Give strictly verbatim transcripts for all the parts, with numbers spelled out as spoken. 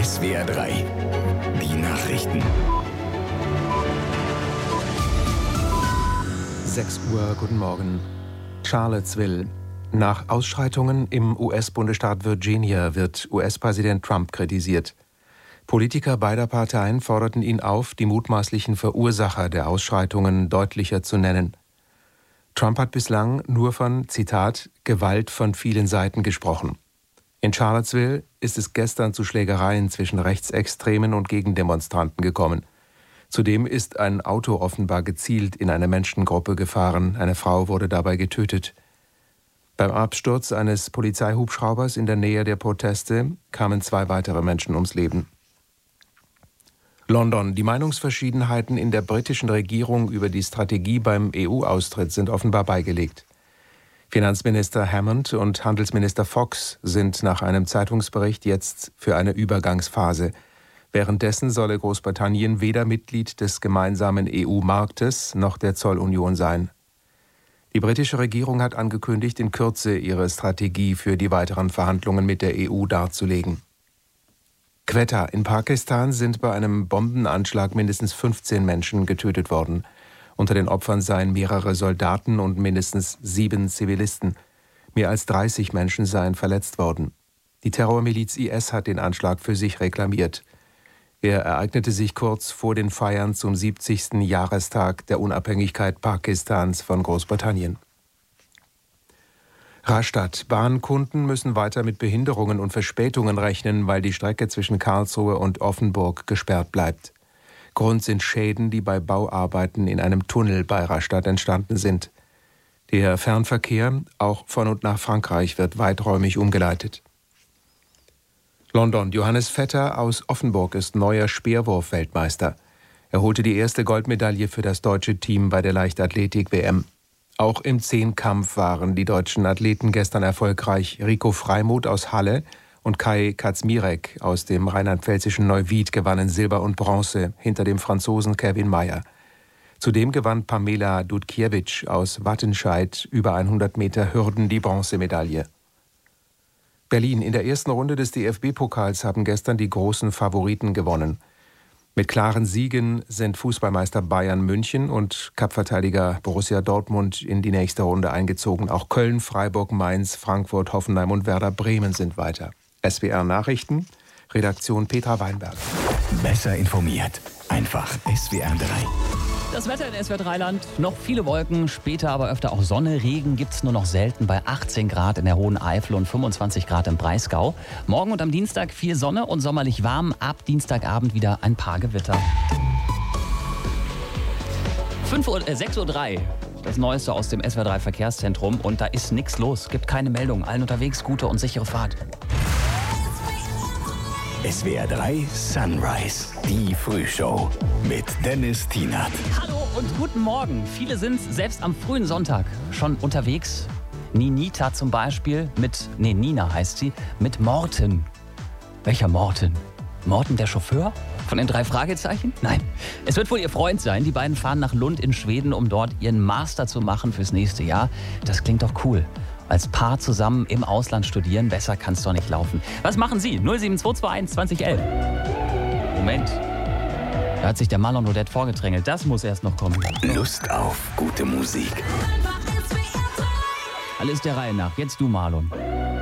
S W R drei. Die Nachrichten. sechs Uhr, guten Morgen. Charlottesville. Nach Ausschreitungen im U S-Bundesstaat Virginia wird U S-Präsident Trump kritisiert. Politiker beider Parteien forderten ihn auf, die mutmaßlichen Verursacher der Ausschreitungen deutlicher zu nennen. Trump hat bislang nur von, Zitat, Gewalt von vielen Seiten gesprochen. In Charlottesville ist es gestern zu Schlägereien zwischen Rechtsextremen und Gegendemonstranten gekommen. Zudem ist ein Auto offenbar gezielt in eine Menschengruppe gefahren. Eine Frau wurde dabei getötet. Beim Absturz eines Polizeihubschraubers in der Nähe der Proteste kamen zwei weitere Menschen ums Leben. London. Die Meinungsverschiedenheiten in der britischen Regierung über die Strategie beim E U-Austritt sind offenbar beigelegt. Finanzminister Hammond und Handelsminister Fox sind nach einem Zeitungsbericht jetzt für eine Übergangsphase. Währenddessen solle Großbritannien weder Mitglied des gemeinsamen E U-Marktes noch der Zollunion sein. Die britische Regierung hat angekündigt, in Kürze ihre Strategie für die weiteren Verhandlungen mit der E U darzulegen. Quetta. In Pakistan sind bei einem Bombenanschlag mindestens fünfzehn Menschen getötet worden. Unter den Opfern seien mehrere Soldaten und mindestens sieben Zivilisten. Mehr als dreißig Menschen seien verletzt worden. Die Terrormiliz I S hat den Anschlag für sich reklamiert. Er ereignete sich kurz vor den Feiern zum siebzigsten Jahrestag der Unabhängigkeit Pakistans von Großbritannien. Rastatt. Bahnkunden müssen weiter mit Behinderungen und Verspätungen rechnen, weil die Strecke zwischen Karlsruhe und Offenburg gesperrt bleibt. Grund sind Schäden, die bei Bauarbeiten in einem Tunnel bei Rastatt entstanden sind. Der Fernverkehr, auch von und nach Frankreich, wird weiträumig umgeleitet. London. Johannes Vetter aus Offenburg ist neuer Speerwurf-Weltmeister. Er holte die erste Goldmedaille für das deutsche Team bei der Leichtathletik-W M. Auch im Zehnkampf waren die deutschen Athleten gestern erfolgreich. Rico Freimuth aus Halle und Kai Kaczmirek aus dem rheinland-pfälzischen Neuwied gewannen Silber und Bronze hinter dem Franzosen Kevin Mayer. Zudem gewann Pamela Dudkiewicz aus Wattenscheid über hundert Meter Hürden die Bronzemedaille. Berlin. In der ersten Runde des D F B-Pokals haben gestern die großen Favoriten gewonnen. Mit klaren Siegen sind Fußballmeister Bayern München und Cup-Verteidiger Borussia Dortmund in die nächste Runde eingezogen. Auch Köln, Freiburg, Mainz, Frankfurt, Hoffenheim und Werder Bremen sind weiter. S W R Nachrichten, Redaktion Petra Weinberg. Besser informiert, einfach S W R drei. Das Wetter in S W R drei Land, noch viele Wolken, später aber öfter auch Sonne. Regen gibt es nur noch selten bei achtzehn Grad in der Hohen Eifel und fünfundzwanzig Grad im Breisgau. Morgen und am Dienstag viel Sonne und sommerlich warm, ab Dienstagabend wieder ein paar Gewitter. fünf Uhr, äh, sechs Uhr drei, das Neueste aus dem S W R drei Verkehrszentrum und da ist nichts los, gibt keine Meldung, allen unterwegs gute und sichere Fahrt. S W R drei Sunrise, die Frühshow mit Dennis Tienert. Hallo und guten Morgen. Viele sind selbst am frühen Sonntag schon unterwegs. Ninita zum Beispiel mit, nee, Nina heißt sie, mit Morten. Welcher Morten? Morten der Chauffeur? Von den drei Fragezeichen? Nein. Es wird wohl ihr Freund sein. Die beiden fahren nach Lund in Schweden, um dort ihren Master zu machen fürs nächste Jahr. Das klingt doch cool. Als Paar zusammen im Ausland studieren, besser kann es doch nicht laufen. Was machen Sie? null sieben zwei zwei eins zwanzig elf. Moment. Da hat sich der Marlon Odette vorgedrängelt. Das muss erst noch kommen. Lust auf gute Musik. Alles der Reihe nach. Jetzt du, Marlon.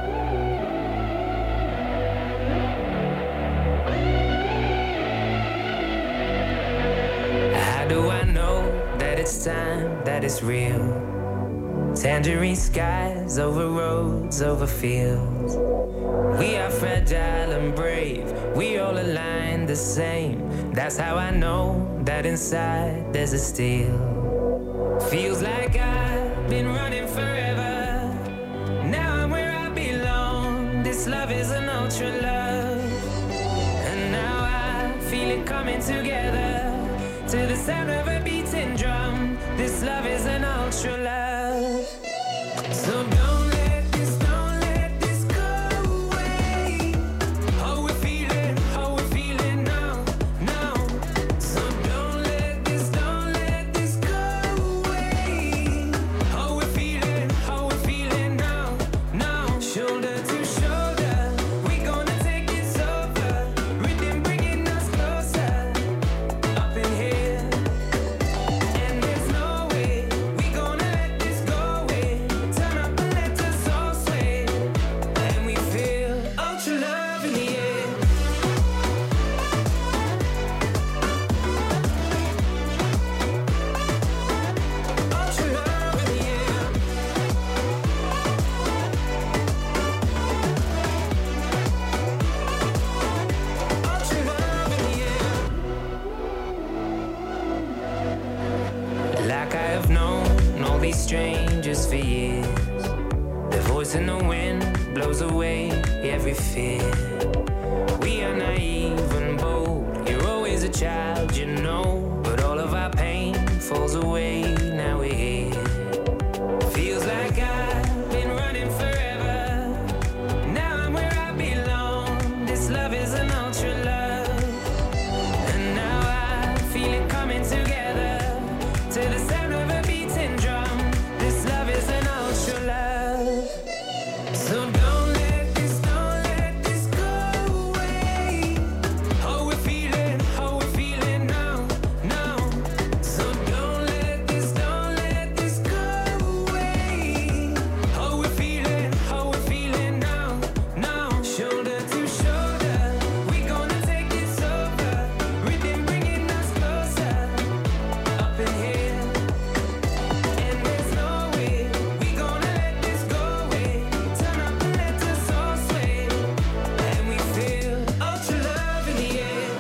How do I know that it's time, that it's real? Tangerine skies over roads, over fields. We are fragile and brave, we all align the same. That's how I know that inside there's a steel. Feels like I've been running forever. Now I'm where I belong. This love is an ultra love. And now I feel it coming together to the sound of a beating drum. This love is an ultra love. So don't let this, don't let this go away. How we're feeling, how we're feeling now, now. So don't let this, don't let this go away. How we're feeling, how we're feeling now, now. Shoulder to shoulder, we're gonna take this over. Notes in the wind blows away every fear. We are naive and bold. You're always a child, you know. But all of our pain falls away, now we're here. Feels like I've been running forever. Now I'm where I belong. This love is an ultra love. And now I feel it coming together to the sound of a beating drum. This love is an ultra love. So don't let this, don't let this go away. How we're feeling, how we're feeling now, now. So don't let this, don't let this go away. How we're feeling, how we're feeling now, now. Shoulder to shoulder, we gonna take this over. Rhythm bringing us closer, up in here. And there's no way we gonna let this go away. Turn up and let us all sway. And we feel ultra love in the air.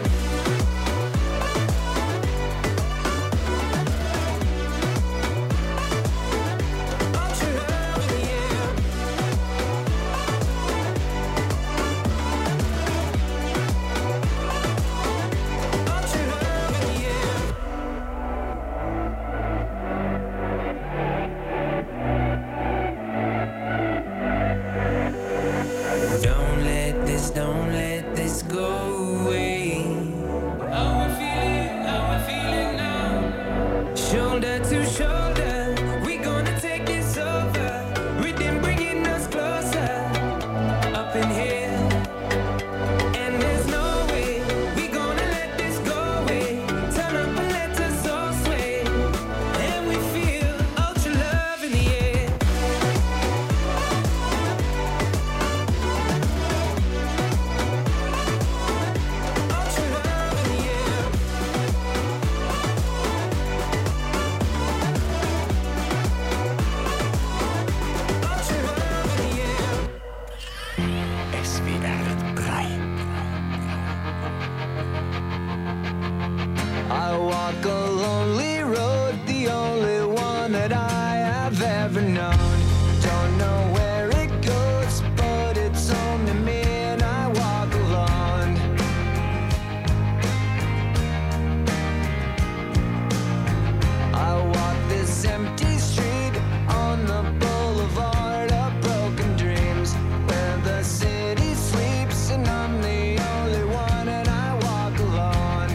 Ultra love in the air. Ultra love in the air. Don't let this, don't let this go away. How we're feeling, how we're feeling now. Shoulder to shoulder, we gonna take this over. Rhythm bringing us closer, up in here. And there's no way we gonna let this go away. Turn up and let us all sway. And we feel ultra love in the air. Ultra love in the air. Ultra love in the air. S W R drei. I walk a lonely road, the only one that I have ever known. Don't know where it goes, but it's only me and I walk alone. I walk this empty street on the boulevard of broken dreams, where the city sleeps and I'm the only one and I walk alone.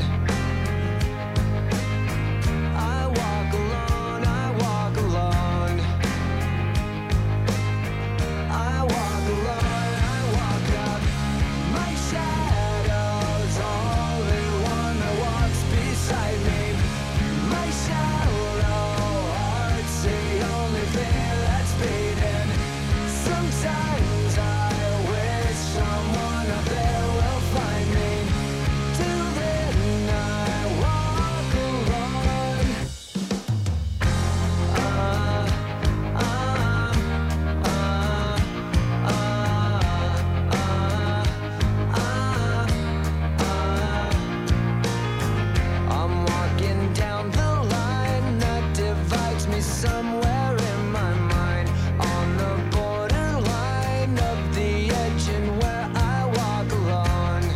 I walk alone, I walk alone. I walk alone, I walk up. My shadow's only one that walks beside me. My shallow heart's the only thing that's beating. Sometimes I wish someone up there will find me. Till then I walk alone. Uh, uh, uh, uh, uh, uh. I'm walking down the line that divides me somewhere in my mind, on the borderline of the edge and where I walk alone.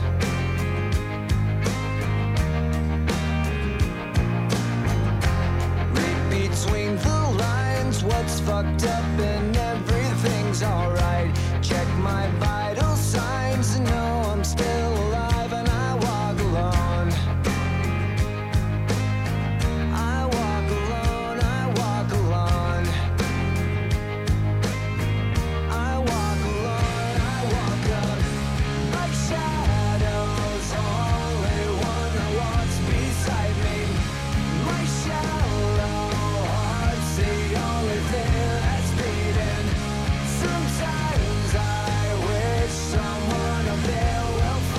Read between the lines what's fucked up and everything's alright. Check my vital signs and know I'm still alive and I walk alone. I walk alone, I walk alone. I walk alone, I walk up. My shadow's only one that walks beside me. My shallow heart's the only thing that's beating. Sometimes I wish someone up there will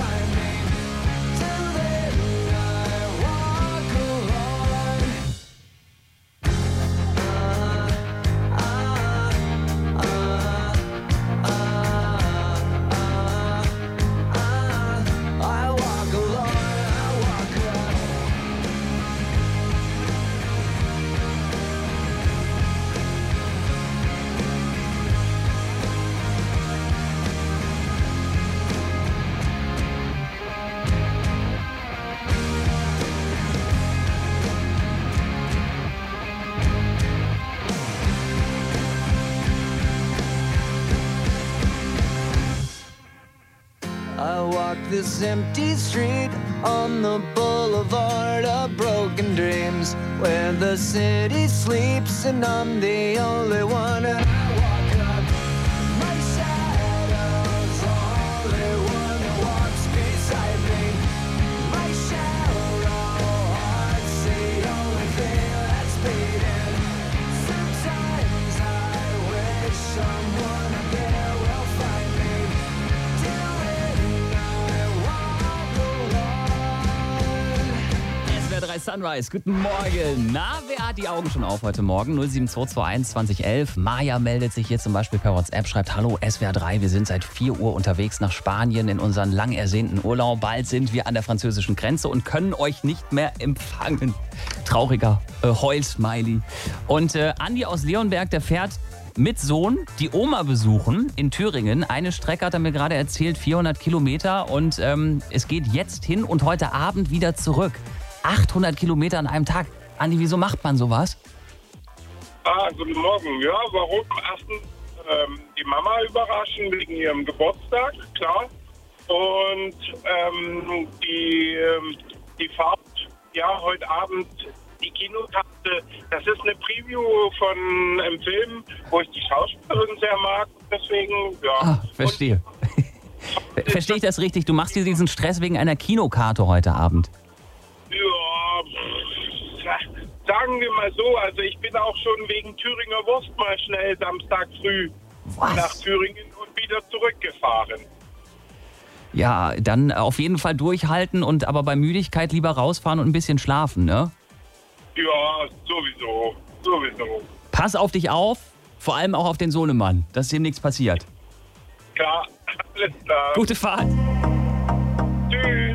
this empty street on the boulevard of broken dreams, where the city sleeps and I'm the only one. And I walk up, my shadow's the only one that walks beside me. My shallow heart's the only thing that's beating. Sometimes I wish someone up there will find me. S W R drei Sunrise, guten Morgen. Na, wer hat die Augen schon auf heute Morgen? null sieben zwei zwei eins zwanzig elf. Maja meldet sich hier zum Beispiel per WhatsApp, schreibt: Hallo S W R drei, wir sind seit vier Uhr unterwegs nach Spanien in unseren lang ersehnten Urlaub. Bald sind wir an der französischen Grenze und können euch nicht mehr empfangen. Trauriger äh, Heul-Smiley. Und äh, Andi aus Leonberg, der fährt mit Sohn die Oma besuchen in Thüringen. Eine Strecke hat er mir gerade erzählt, vierhundert Kilometer. Und ähm, es geht jetzt hin und heute Abend wieder zurück. achthundert Kilometer an einem Tag. Andi, wieso macht man sowas? Ah, guten Morgen. Ja, warum? Erstens ähm, die Mama überraschen wegen ihrem Geburtstag, klar. Und ähm, die, ähm, die Fahrt, ja, heute Abend, die Kinokarte, das ist eine Preview von einem Film, wo ich die Schauspielerin sehr mag. Deswegen, ja. Ah, verstehe. Verstehe ich das richtig? Du machst dir diesen Stress wegen einer Kinokarte heute Abend? Ja, pff, sagen wir mal so, also ich bin auch schon wegen Thüringer Wurst mal schnell Samstag früh Was? nach Thüringen und wieder zurückgefahren. Ja, dann auf jeden Fall durchhalten und aber bei Müdigkeit lieber rausfahren und ein bisschen schlafen, ne? Ja, sowieso, sowieso. Pass auf dich auf, vor allem auch auf den Sohnemann, dass dem nichts passiert. Klar, alles klar. Gute Fahrt. Tschüss.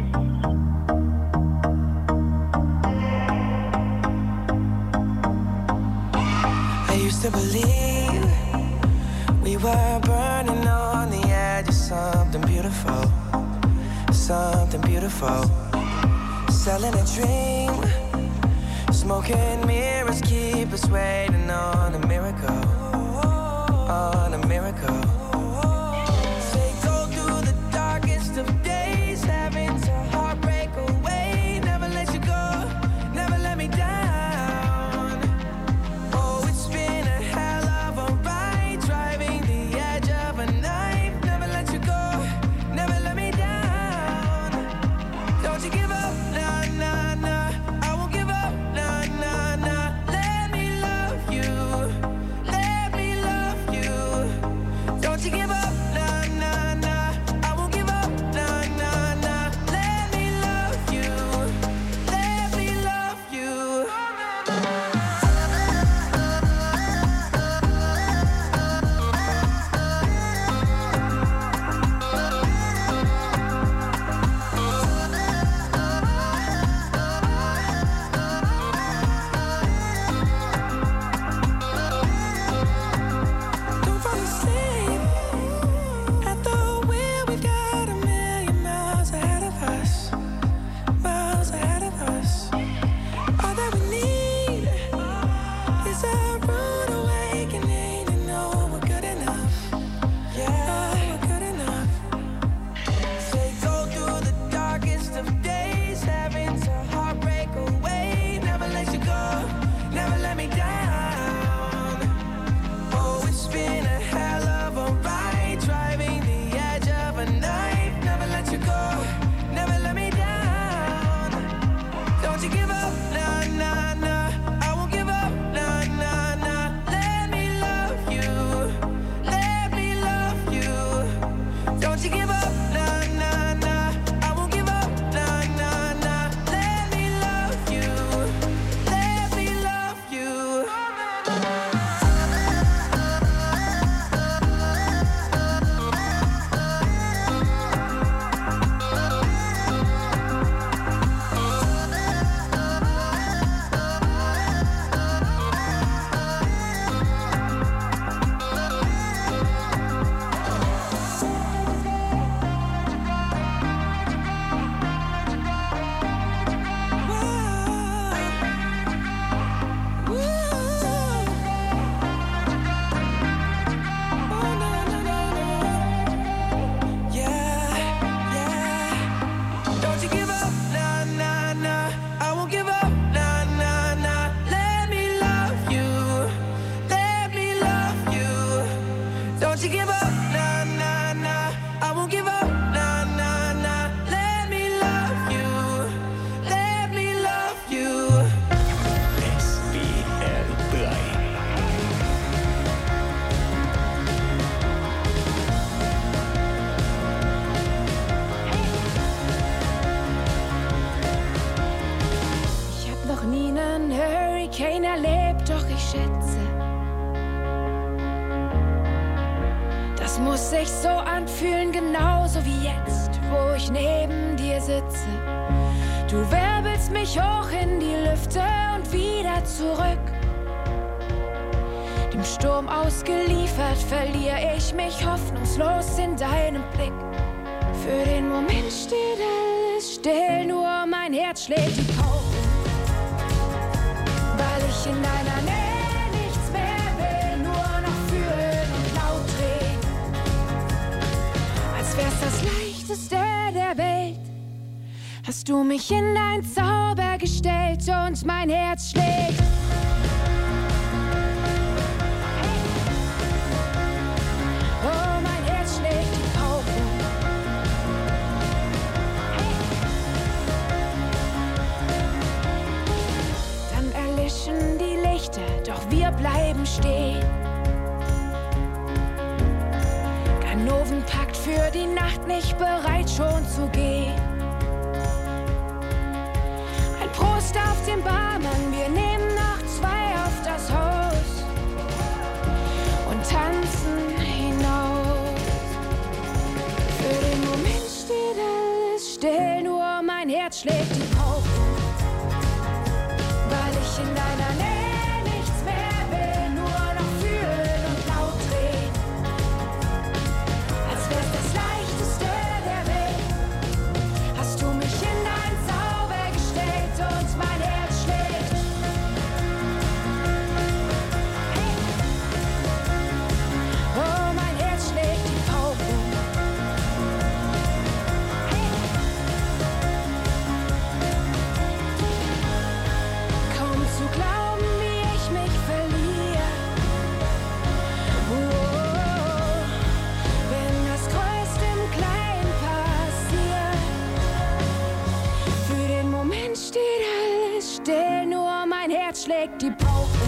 I used to believe we were burning on the edge of something beautiful, something beautiful. Selling a dream, smoking mirrors keep us waiting on a miracle, on a miracle. Say go through the darkest of days, having to heartbreak away, never let you go, never let me down. Don't schätze. Das muss sich so anfühlen, genauso wie jetzt, wo ich neben dir sitze. Du wirbelst mich hoch in die Lüfte und wieder zurück. Dem Sturm ausgeliefert verliere ich mich hoffnungslos in deinem Blick. Für den Moment steht alles still, nur mein Herz schlägt die Pauken. Weil ich in deiner Nähe nichts mehr will, nur noch fühlen und laut drehen. Als wär's das Leichteste der Welt, hast du mich in dein Zauber gestellt und mein Herz schlägt. Oh, mein Herz schlägt die Pauken. Dann erlischen die Lichter, doch wir bleiben stehen. Ganovenpakt für die Nacht, nicht bereit schon zu gehen. Ein Prost auf den Barmann, wir nehmen noch zwei auf das Haus und tanzen hinaus. Für den Moment steht alles still, nur mein Herz schlägt die Pauken. Weil ich in deiner Nähe nichts mehr will, nur noch fühlen und laut drehen. Als wär's das Leichteste der Welt, hast du mich in dein Zauber gestellt und mein Herz schlägt. Oh, mein Herz schlägt die Pauken. Kaum zu glauben, wie ich mich verliere. Oh, wenn das Größte im Kleinen passiert. Für den Moment steht alles still, nur mein Herz schlägt die Pauken.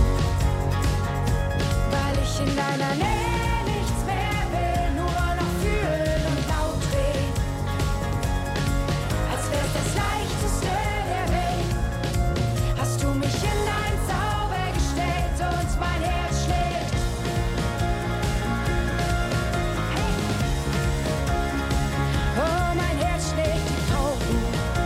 Weil ich in deiner Nähe nichts mehr will, nur noch fühlen und laut drehen. Als wär's das Leichteste der Welt, hast du mich in dein Zauber gestellt und mein Herz schlägt. Oh, mein Herz schlägt die Pauken.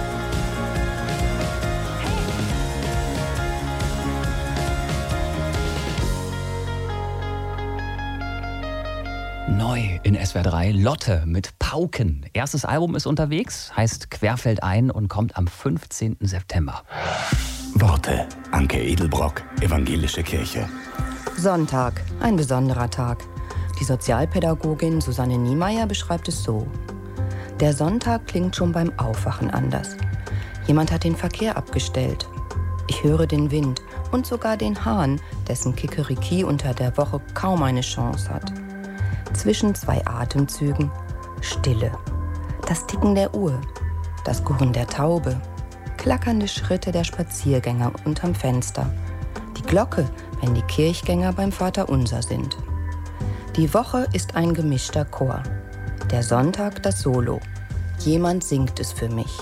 Neu in S W R drei, Lotte mit Pauken. Erstes Album ist unterwegs, heißt Querfeldein und kommt am fünfzehnten September. Worte. Anke Edelbrock, Evangelische Kirche. Sonntag, ein besonderer Tag. Die Sozialpädagogin Susanne Niemeyer beschreibt es so. Der Sonntag klingt schon beim Aufwachen anders. Jemand hat den Verkehr abgestellt. Ich höre den Wind und sogar den Hahn, dessen Kikeriki unter der Woche kaum eine Chance hat. Zwischen zwei Atemzügen Stille. Das Ticken der Uhr, das Gurren der Taube, klackernde Schritte der Spaziergänger unterm Fenster, die Glocke, wenn die Kirchgänger beim Vaterunser sind. Die Woche ist ein gemischter Chor. Der Sonntag das Solo. Jemand singt es für mich.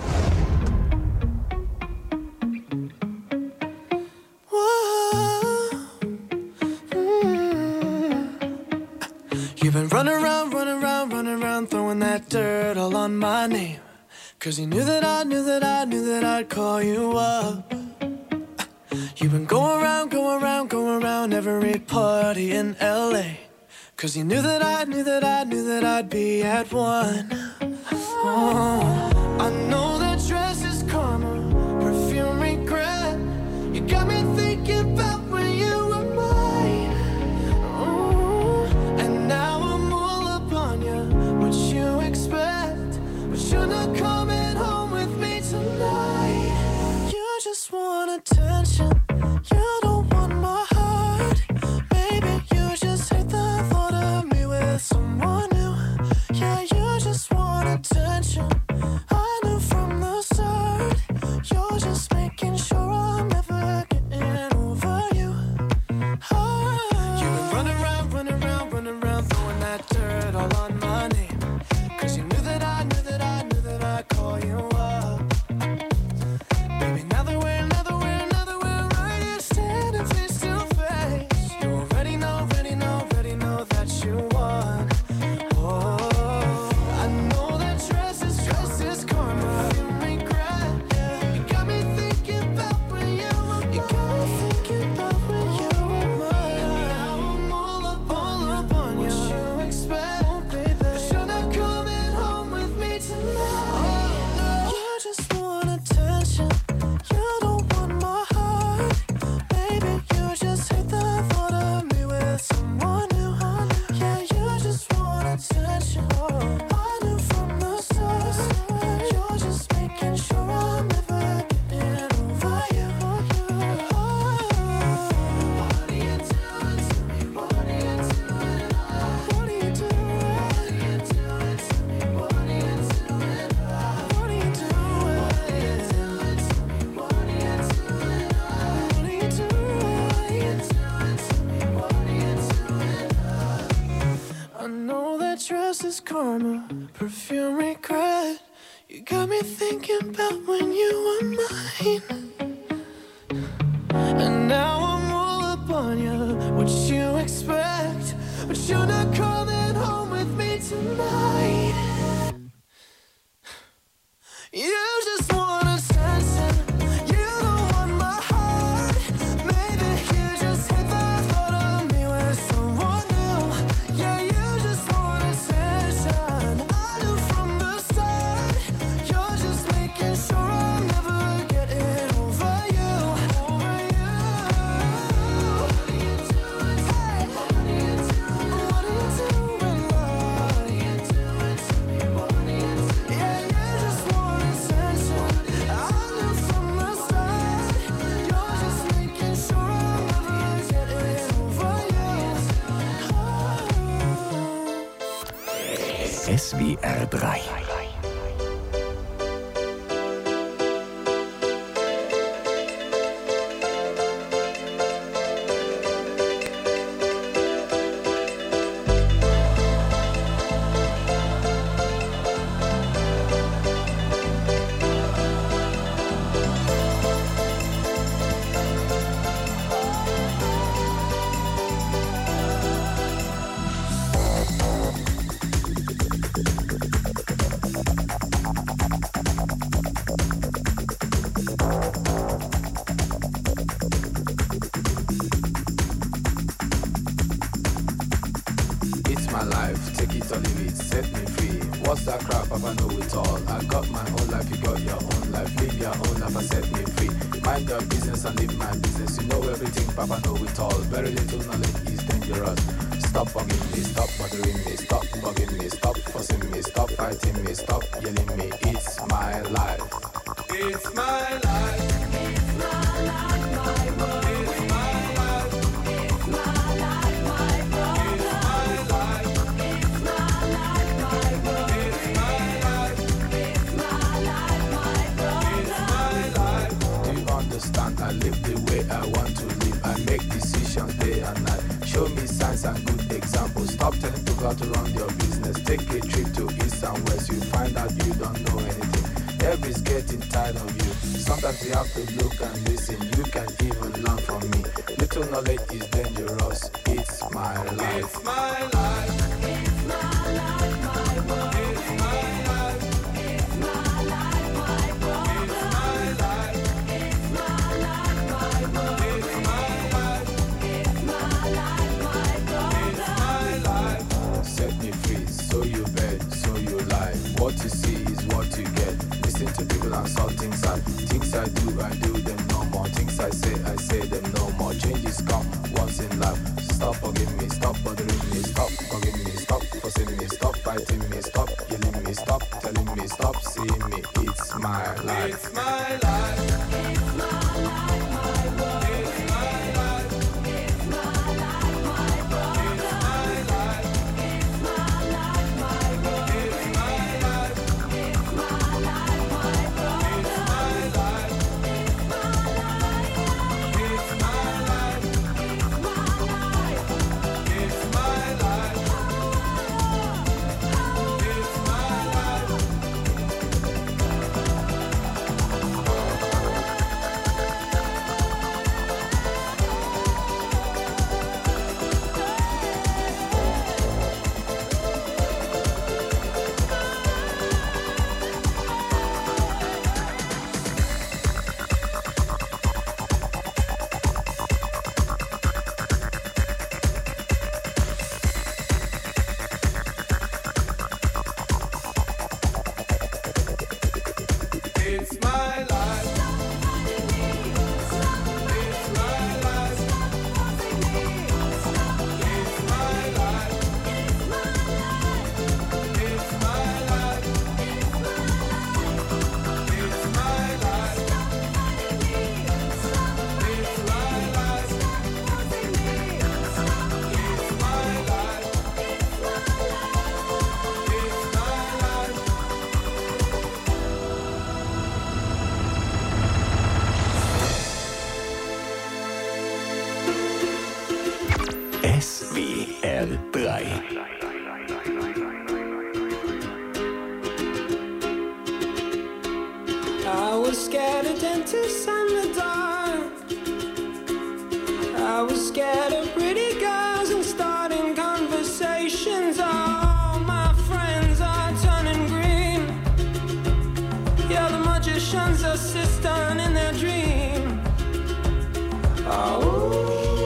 You've been running around, running around, running around, throwing that dirt all on my name. Cause you knew that I knew that I knew that I'd call you up. You've been going around, going around, going around every party in L A. Cause you knew that I knew that I knew that I'd be at one. Oh, I know that dress is karma, perfume regret. You got me thinking about when you were mine. Oh, and now I'm all up on you. What you expect? But you're not coming home with me tonight. You just want attention. You don't want my heart. Maybe you just hate the thought of me with someone new. Yeah, you just want attention. karma, perfume regret. You got me thinking about when you were mine. And now I'm all up on you, what you expect. But you're not coming home with me tonight. You just want attention, you don't want my heart. Maybe you just hate the thought of me with someone new. Yeah, you just want attention, I knew from the start. You're just making sure I'll never get it over you. Over you. What are you doing? Hey, what are you doing? What are you doing, love? What are you doing to me? What are you doing? Yeah, you just want attention, I knew from the start. You're just making sure I'll never get it over you. S W R drei. It's my life, take it or leave it, set me free. What's that crap? Papa know it all. I got my own life, you got your own life. Live your own life and set me free. Mind your business and live my business. You know everything, Papa know it all. Very little knowledge is dangerous. Stop bugging me, stop bothering me, stop bugging me, stop fussing me, stop fighting me, stop yelling me. It's my life. It's my life. It's my life, my world. It's my life. It's my life, my world. It's my life. It's my life, my world. It's my life. It's my life, my world. It's my life. Do you understand? I live the way I want to live. I make decisions day and night. Show me signs and good examples. Stop telling people how to run your business. Take a trip to east and west. You find out you don't know anything. Everybody's getting tired of you. Sometimes you have to look and listen. You can even learn from me. Little knowledge is dangerous. It's my life. It's my life. It's my life, my world. It's my life. It's my life, my world. It's my life. It's my life, my world. It's my life. It's my life, my world. It's my life. Set me free, so you bet, so you lie. What you see is what you get. Listen to people and saw things I things I do, I do them no more. Things I say, I say them no more. Changes come once in life. Stop bugging me, stop bothering me, stop bugging me, stop fussing me, stop fighting me, stop yelling me, stop telling me, stop seeing me. It's my life. It's my life. It's my life, my world. It's my life. It's my life, my world. It's my life. It's my life, my world. It's my life. It's my life, my world. It's my life. It's my life. It's my life. It's my life. It's my life. It's my life. was scared of dentists and the dark. I was scared of pretty girls and starting conversations. All my friends are turning green. Yeah, the magician's assistant in their dream. Oh.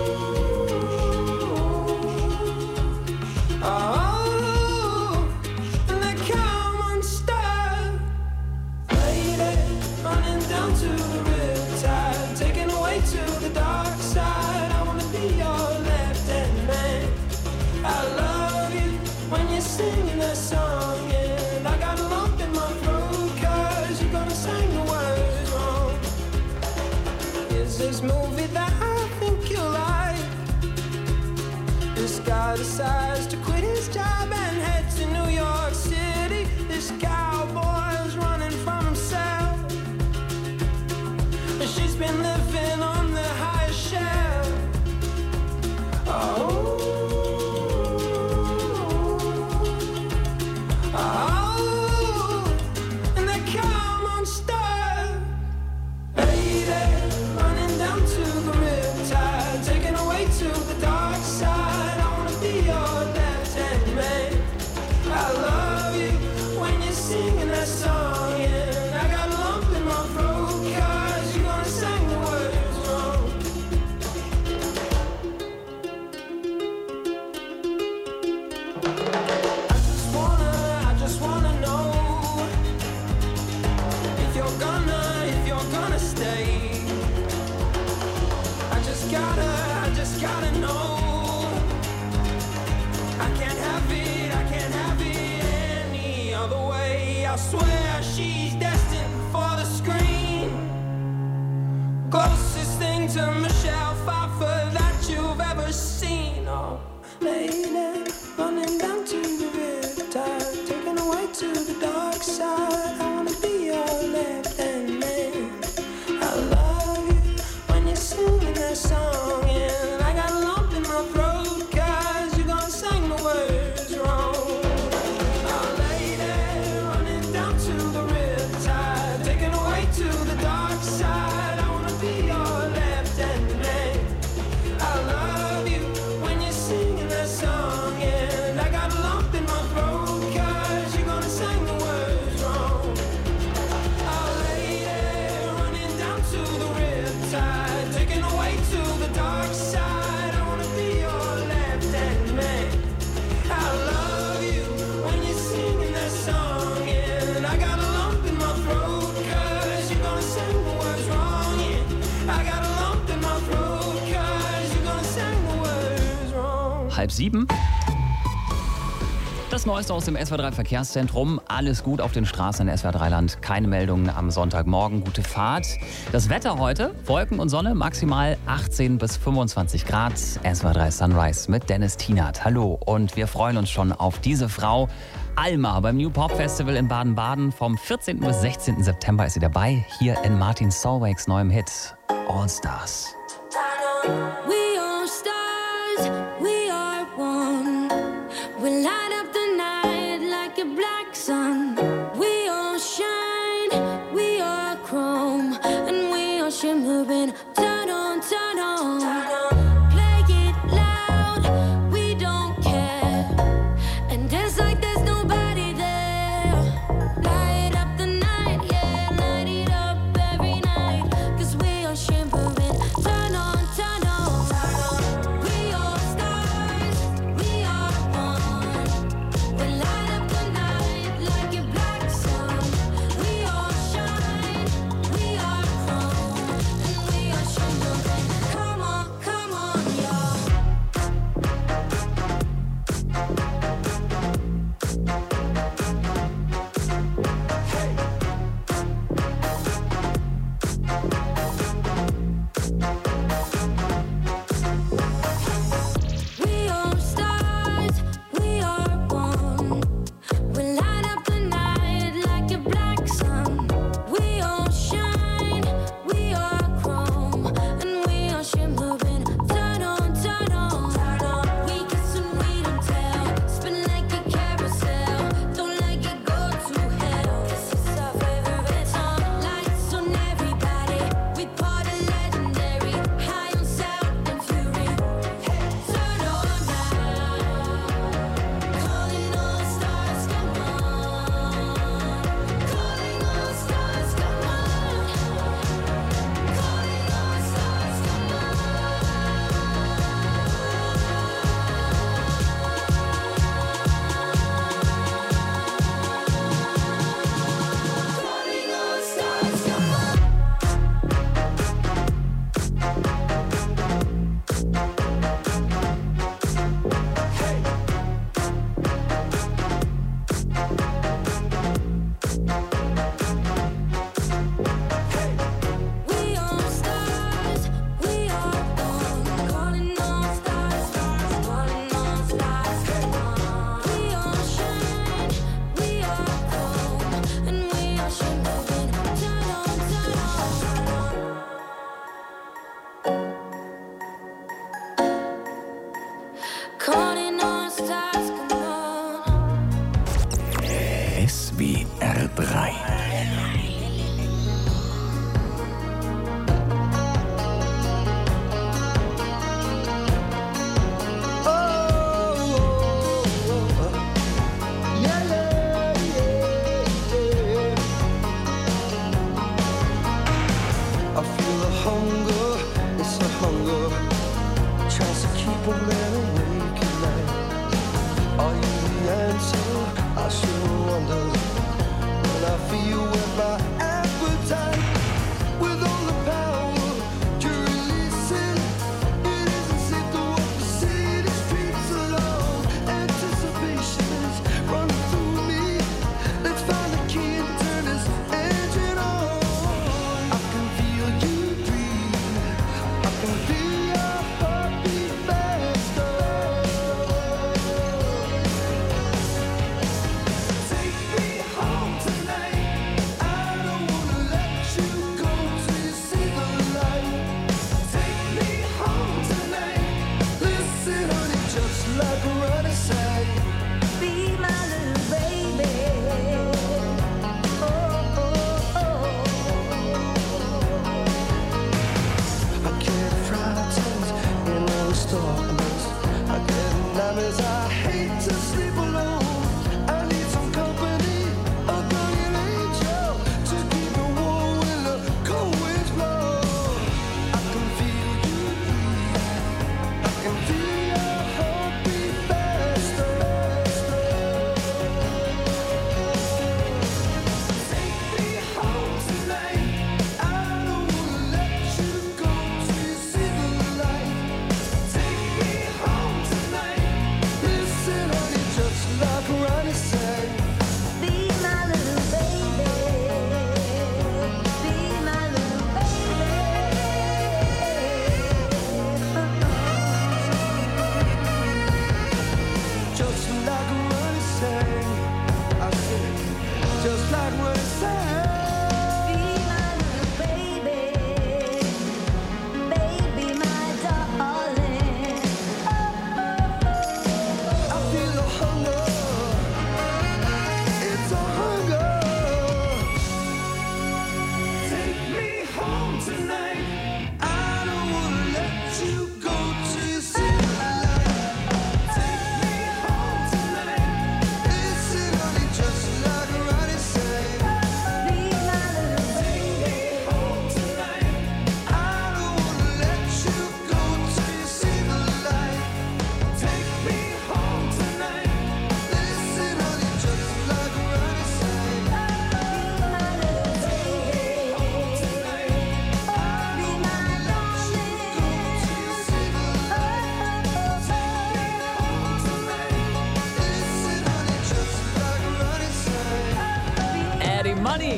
Singing that song, and I got a lump in my throat, cause you're gonna sing the words wrong. Is this movie that I think you like? This guy decides to quit his job and head to New York City. This cowboy's running from himself, and she's been living on the highest shelf. Oh. I swear she's destined for the screen. Closest thing to Michelle Pfeiffer that you've ever seen. Oh, lady, running down to the riptide, taken away to the dark side. I wanna be your left-hand man. I love you when you're singing that song, and I got a lump in my throat, cause you're gonna sing the words wrong. To the dark side, I wanna be your left-hand man. I love you when you're singing that song, and I got a lump in my throat, cause you're gonna sing the words wrong. Oh lady, running down to the riptide, taken away to the dark side. I wanna be your left-hand man. I love you when you're singing that song, and I got a lump in my throat. Sing the words wrong, yeah. I got a lump in my throat, cause you're gonna sing the words wrong. Halb sieben. Das Neueste aus dem S W R drei Verkehrszentrum. Alles gut auf den Straßen in S W R drei Land. Keine Meldungen am Sonntagmorgen. Gute Fahrt. Das Wetter heute, Wolken und Sonne, maximal achtzehn bis fünfundzwanzig Grad. S W R drei Sunrise mit Dennis Tienert. Hallo, und wir freuen uns schon auf diese Frau. Alma beim New Pop Festival in Baden-Baden. Vom vierzehnten bis sechzehnten September ist sie dabei. Hier in Martin Solveigs neuem Hit All Stars. We all stars, we are one. We light up the night like a black sun. We all shine, we are chrome, and we are shimmering. Turn on, turn on. Play it loud, we don't care. And dance like there's nobody there. Light up the night, yeah, light it up every night. Cause we are shimmering. Turn on, turn on. We are stars, we are one. We light up the night like a black sun. We all shine, we are chrome, and we are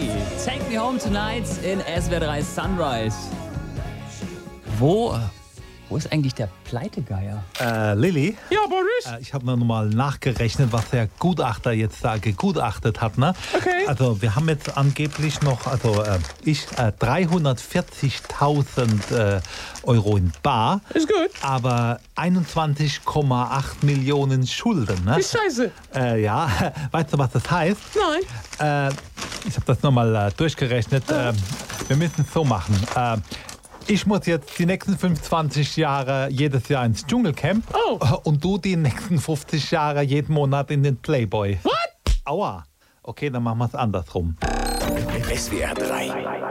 Lilly, Take Me Home Tonight in S W R drei Sunrise. Wo, wo ist eigentlich der Pleitegeier? Äh, Lilly? Ja, Boris? Äh, ich habe noch mal nachgerechnet, was der Gutachter jetzt da gegutachtet hat. Ne? Okay. Also wir haben jetzt angeblich noch, also äh, ich, äh, dreihundertvierzigtausend äh, Euro in Bar. Ist gut. Aber einundzwanzig Komma acht Millionen Schulden. Ne? Ist scheiße. Äh, ja, weißt du, was das heißt? Nein. Äh, ich habe das nochmal äh, durchgerechnet. Äh, wir müssen es so machen. Äh, Ich muss jetzt die nächsten fünfundzwanzig Jahre jedes Jahr ins Dschungelcamp. Oh. Und du die nächsten fünfzig Jahre jeden Monat in den Playboy. What? Aua. Okay, dann machen wir es andersrum. S W R drei.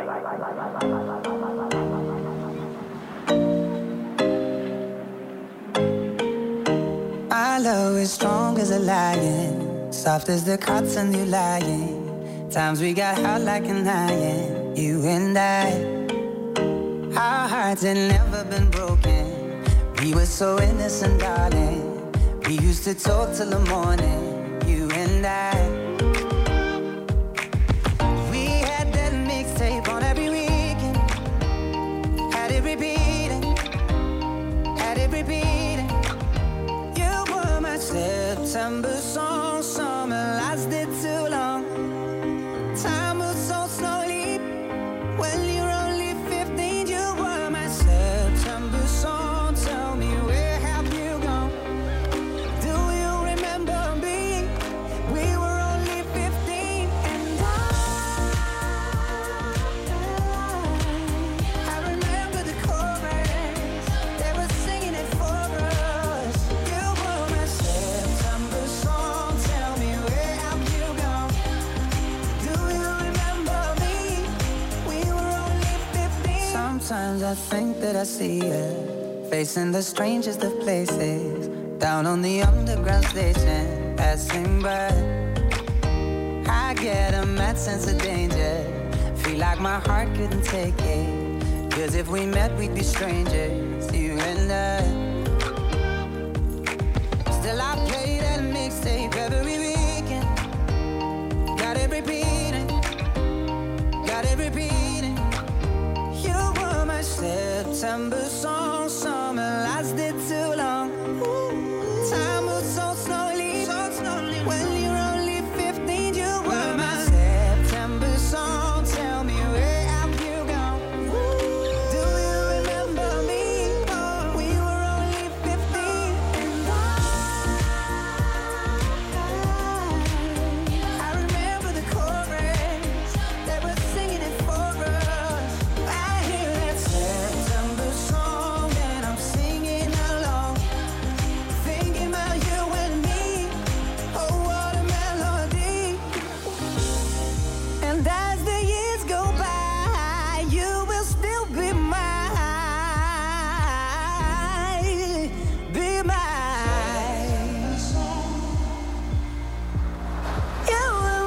My love is strong as a lion, soft as the cotton you lying. Times we got hot like an iron, you and I. Our hearts had never been broken. We were so innocent, darling. We used to talk till the morning, you and I. We had that mixtape on every weekend. Had it repeating, had it repeating. You were my September song, summer lasted too long. Time moves so slowly when you're only fifteen. You were my September song. Tell me, where have you gone? Do you remember me? We were only fifteen, and I, I remember the chorus. They were singing it for us. You were my September song. Tell me, where have you gone? Do you remember me? We were only fifteen. Sometimes I think that I see you facing the strangest of places, down on the underground station, passing by. I get a mad sense of danger, feel like my heart couldn't take it. Cause if we met, we'd be strangers, you and I. Still I play that mixtape every weekend. Got it repeating, got it repeating. You were my September song, summer lasted too long. Time moves so slowly, so slowly. When you're only fifteen, you were my September song. Tell me, where have you gone? Do you remember me? We were only fifteen, and I, I remember the chorus. They were singing it for us. I hear that September song, and I'm singing along, thinking about you and me. Oh, what a melody! And as the years go by, you will still be mine, be mine. You were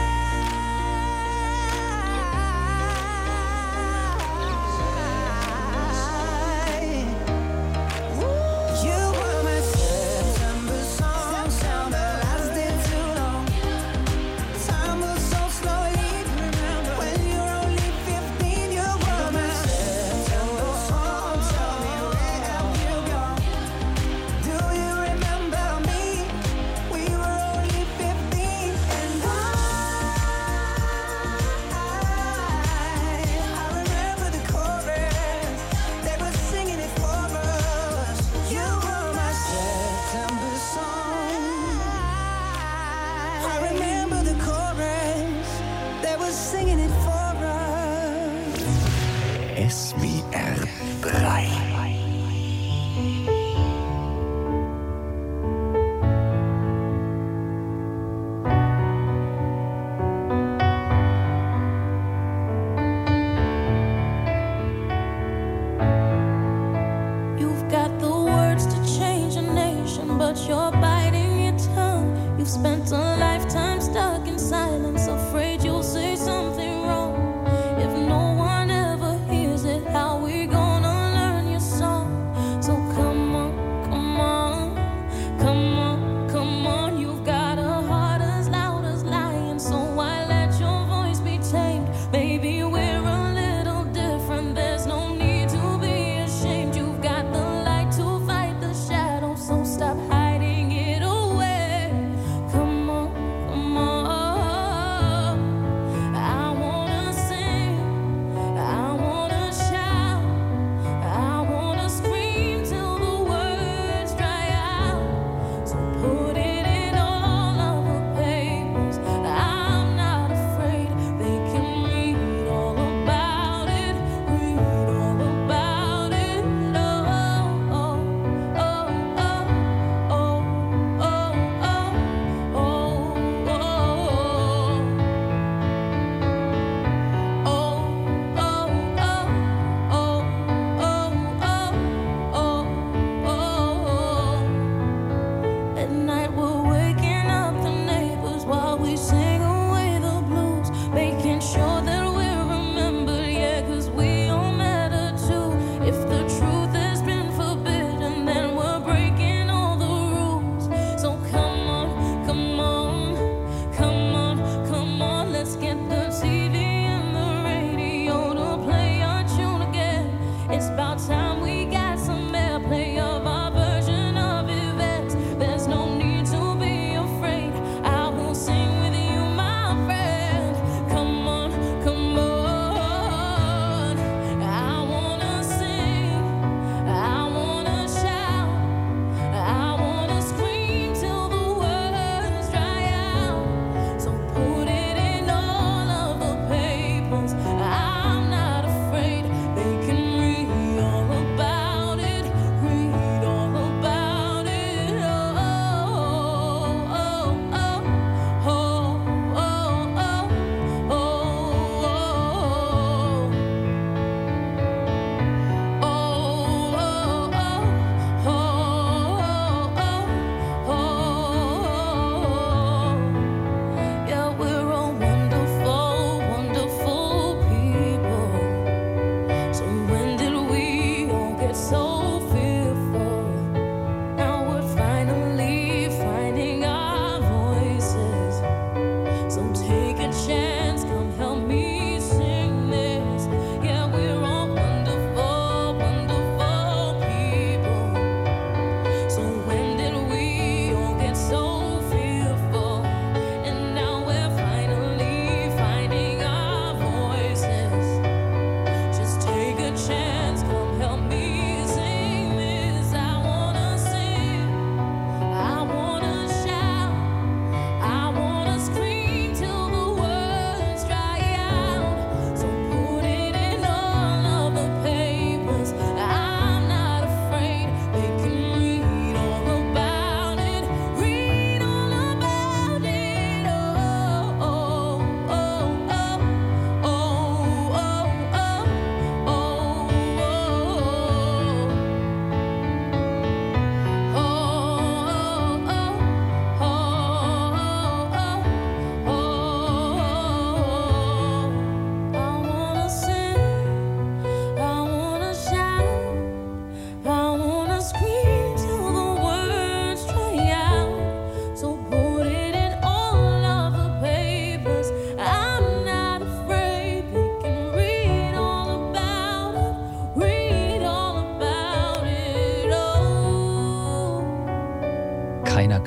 mine. You were my September song, sound that lasted too long. Time moves so slowly, remember when you're only fifteen. You were my September song. Tell me, where have you gone? Do you remember me? We were only fifteen, and I, I remember the chorus. They were singing it for us. You were my September song. I remember the chorus. They were singing it for us. S W R drei. You've got the words to change a nation, but you're biting your tongue. You've spent a lifetime stuck in silence, afraid you'll say something wrong. If no one ever hears it, how we gonna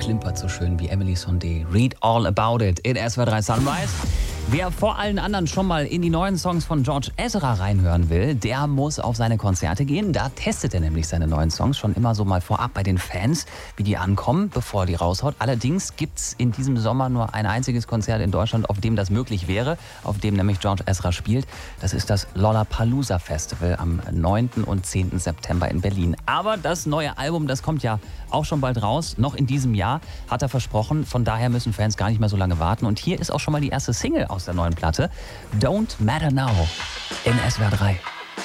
klimpert so schön wie Emily Sondé. Read all about it in S W R drei Sunrise. Wer vor allen anderen schon mal in die neuen Songs von George Ezra reinhören will, der muss auf seine Konzerte gehen. Da testet er nämlich seine neuen Songs schon immer so mal vorab bei den Fans, wie die ankommen, bevor er die raushaut. Allerdings gibt es in diesem Sommer nur ein einziges Konzert in Deutschland, auf dem das möglich wäre, auf dem nämlich George Ezra spielt. Das ist das Lollapalooza Festival am neunten und zehnten September in Berlin. Aber das neue Album, das kommt ja auch schon bald raus, noch in diesem Jahr, hat er versprochen. Von daher müssen Fans gar nicht mehr so lange warten. Und hier ist auch schon mal die erste Single aus der neuen Platte, Don't Matter Now, in S W R drei.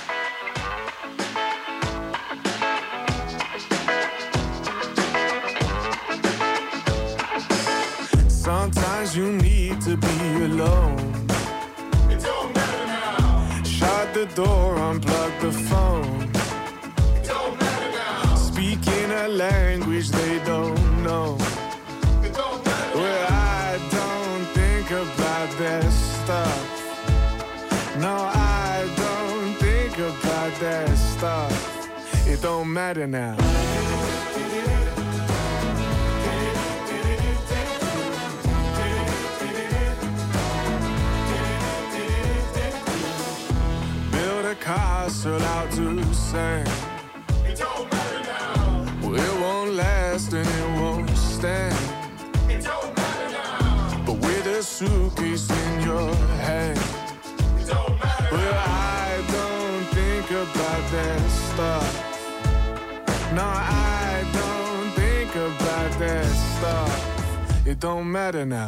Sometimes you need to be alone. It don't matter now. Shut the door, unplug the phone. It don't matter now. Speaking a language they don't know. It don't matter. Well, I don't think about that stuff. No, I don't think about that stuff. It don't matter now. Build a castle out to sand. It don't matter now. Well, it won't last and it won't stand. It don't matter now. But with a suitcase in your hand. It don't matter. Well, I don't think about that stuff. No, I don't think about that stuff. It don't matter now.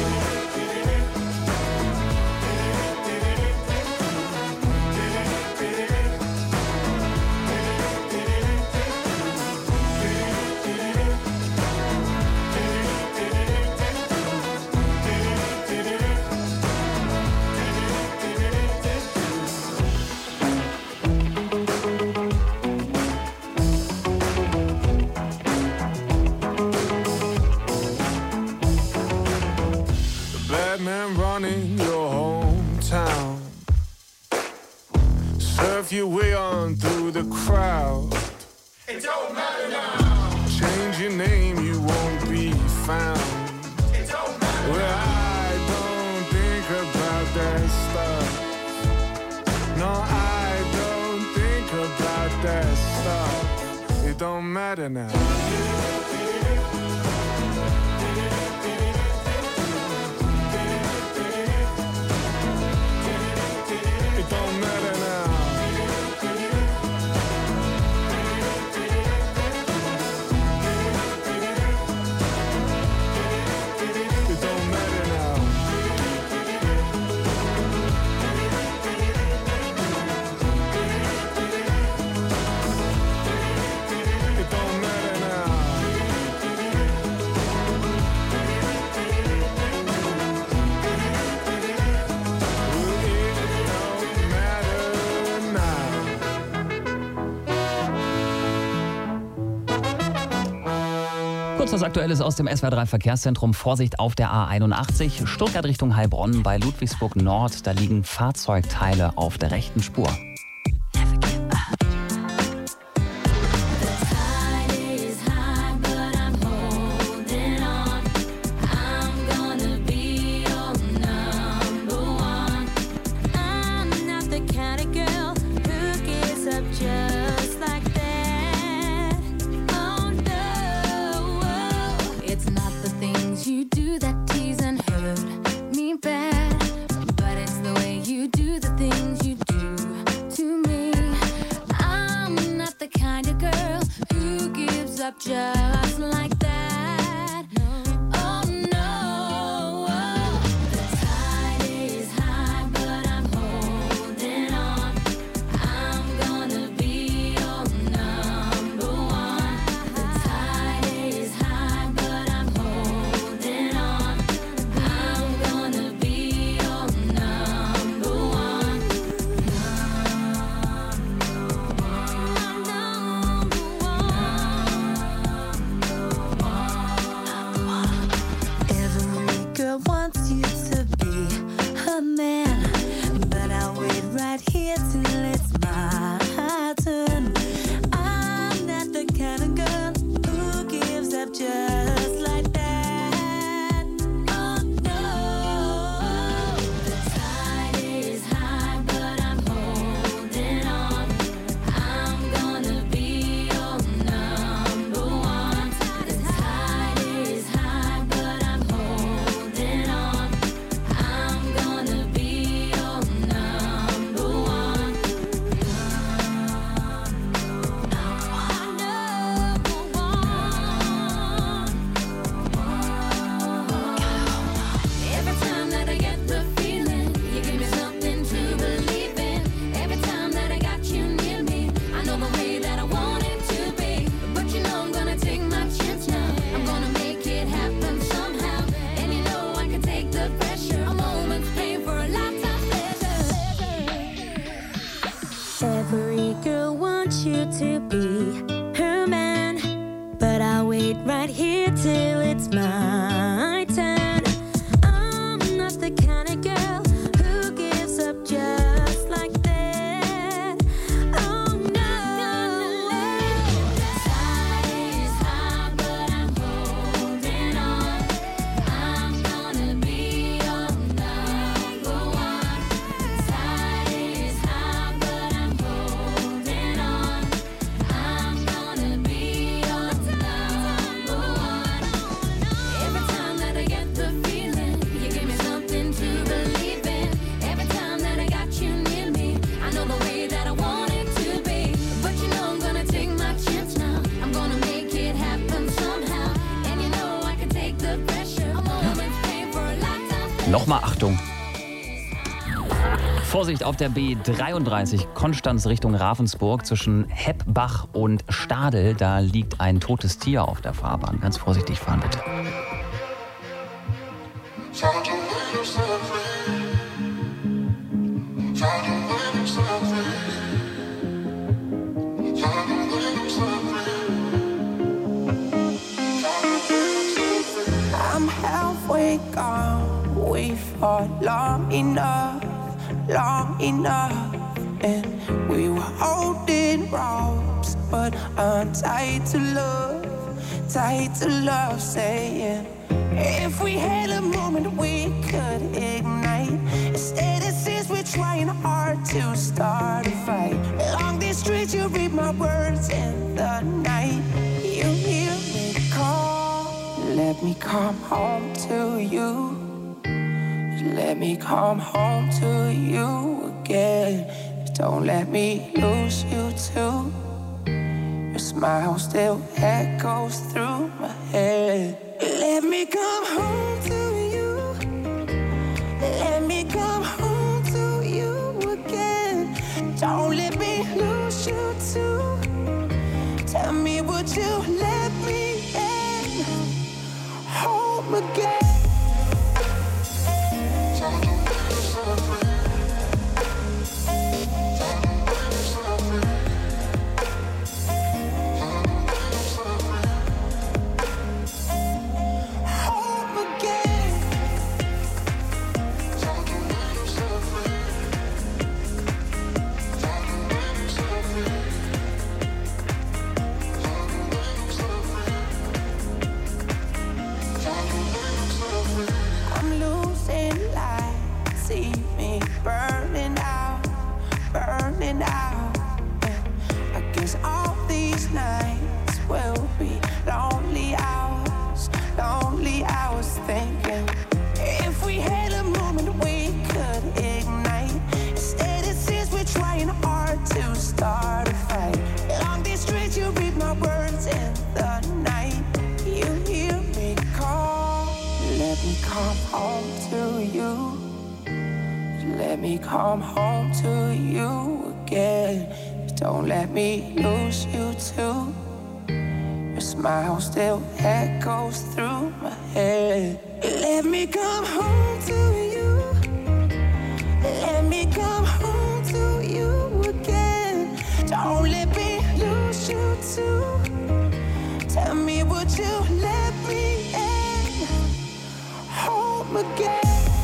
Running your hometown, surf your way on through the crowd. It don't matter now. Change your name, you won't be found. It don't matter. Well, I don't think about that stuff. No, I don't think about that stuff. It don't matter now. Kurz was Aktuelles aus dem S W R drei Verkehrszentrum. Vorsicht auf der A einundachtzig, Stuttgart Richtung Heilbronn bei Ludwigsburg Nord. Da liegen Fahrzeugteile auf der rechten Spur. Just like that. Oh no, the tide is high, but I'm holding on. I'm gonna be your number one. The tide is high, but I'm holding on. I'm gonna be your number one. Number one. Number one. Every girl wants you to be her man, but I'll wait right here till it's my turn. I'm not the kind of girl who gives up just like that. Oh no. Tide is high, but I'm holding on. I'm gonna be your number one. Tide is high, but I'm holding on. I'm gonna be your number one. Every time that I get the feeling, you give me something to believe in. Every time that I got you near me, I know the way that I want it to be. But you know I'm gonna take my chance now. I'm gonna make it happen somehow. And you know I can take the pressure. A moment's pain for a lifetime. Nochmal Achtung. Vorsicht auf der B dreiunddreißig, Konstanz Richtung Ravensburg zwischen Heppbach und Stadel. Da liegt ein totes Tier auf der Fahrbahn. Ganz vorsichtig fahren, bitte. I'm halfway gone. We fought long enough, long enough, and we were holding ropes, but I'm tied to love, tied to love, saying if we had a moment we could ignite. Instead it seems we're trying hard to start a fight. Along these streets you read my words in the night. You hear me call, let me come home to you. Let me come home to you again. Don't let me lose you too. Your smile still echoes through my head. Let me come home to you. Let me come home to you again. Don't let me lose you too. Tell me, would you let me in home again? Let me come home to you again. Don't let me lose you too. Your smile still echoes through my head. Let me come home to you. Let me come home to you again. Don't let me lose you too. Tell me, would you let me in home again?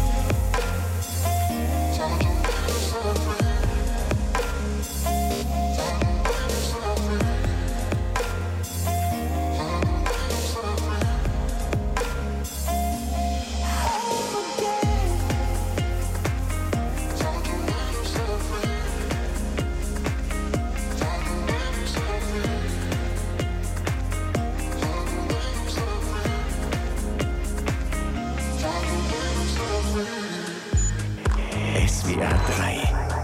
S W R drei.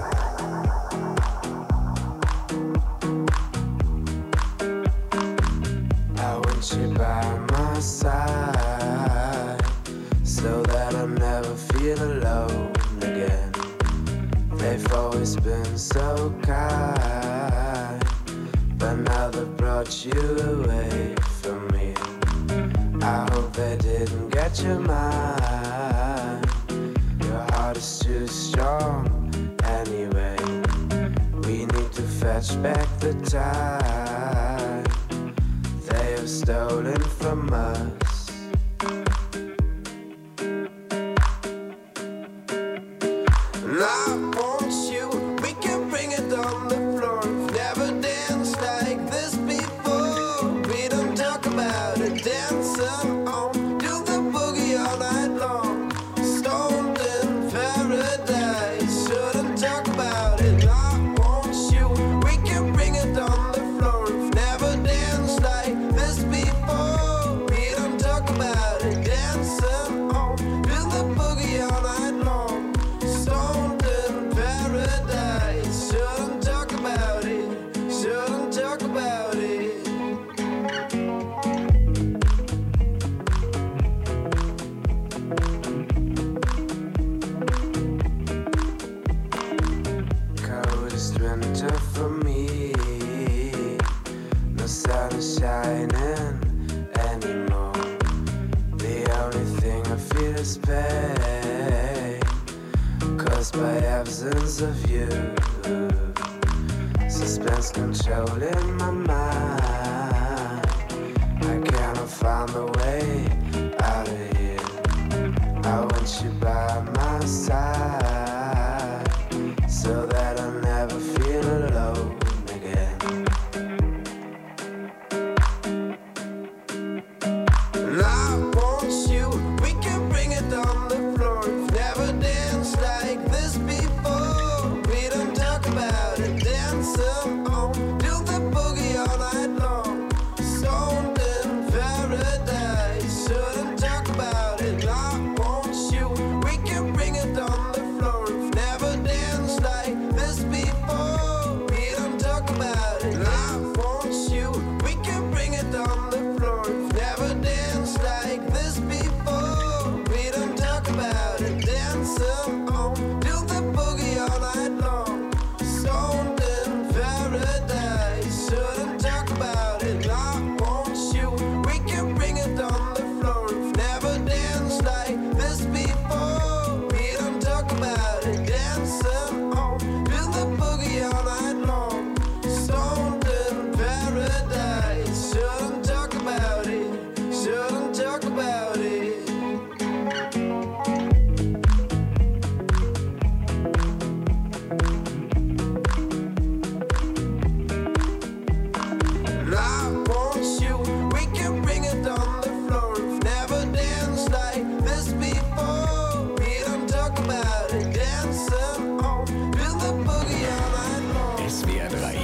I want you by my side, so that I'll never feel alone again. They've always been so kind, but now they've brought you away from me. I hope they didn't get your mind. Your heart is too strong anyway. We need snatch back the time they have stolen from us. And I want you, we can bring it on the floor. Never danced like this before. We don't talk about it, dancing on, do the boogie all night long. Stoned in paradise, shouldn't talk about it. I want you, we can bring it on the floor. Never danced like this before. We don't talk about it, dancing on, do the boogie all night long. Stoned in paradise, shouldn't talk about it, shouldn't talk about it. Coldest winter for me, no sun is shining anymore. The only thing I feel is pain, caused by absence of you. Suspense controlling my mind, I cannot find a way out of here. I want you by my side, so that I'll never feel alone again. And I want you, we can bring it on the floor. Never danced like this before. We don't talk about it, dancing on, do the boogie all night long. Stoned in paradise, shouldn't talk about it. I want you, we can bring it on the floor. Never danced like this before. We don't talk about it. I want you, we can bring it on the floor. Never danced like this before. We don't talk about it, dancing on, do the boogie all night long. Stoned in paradise, shouldn't talk about it. I want you, we can bring it on the floor. Never danced like this before. We don't talk about it, dancing on, do the boogie all night long. Stoned in paradise, shouldn't talk about it, shouldn't talk about it. And I want you, we can bring it on the floor. Never danced like this before. We don't talk about it, dancing on, do the boogie all night.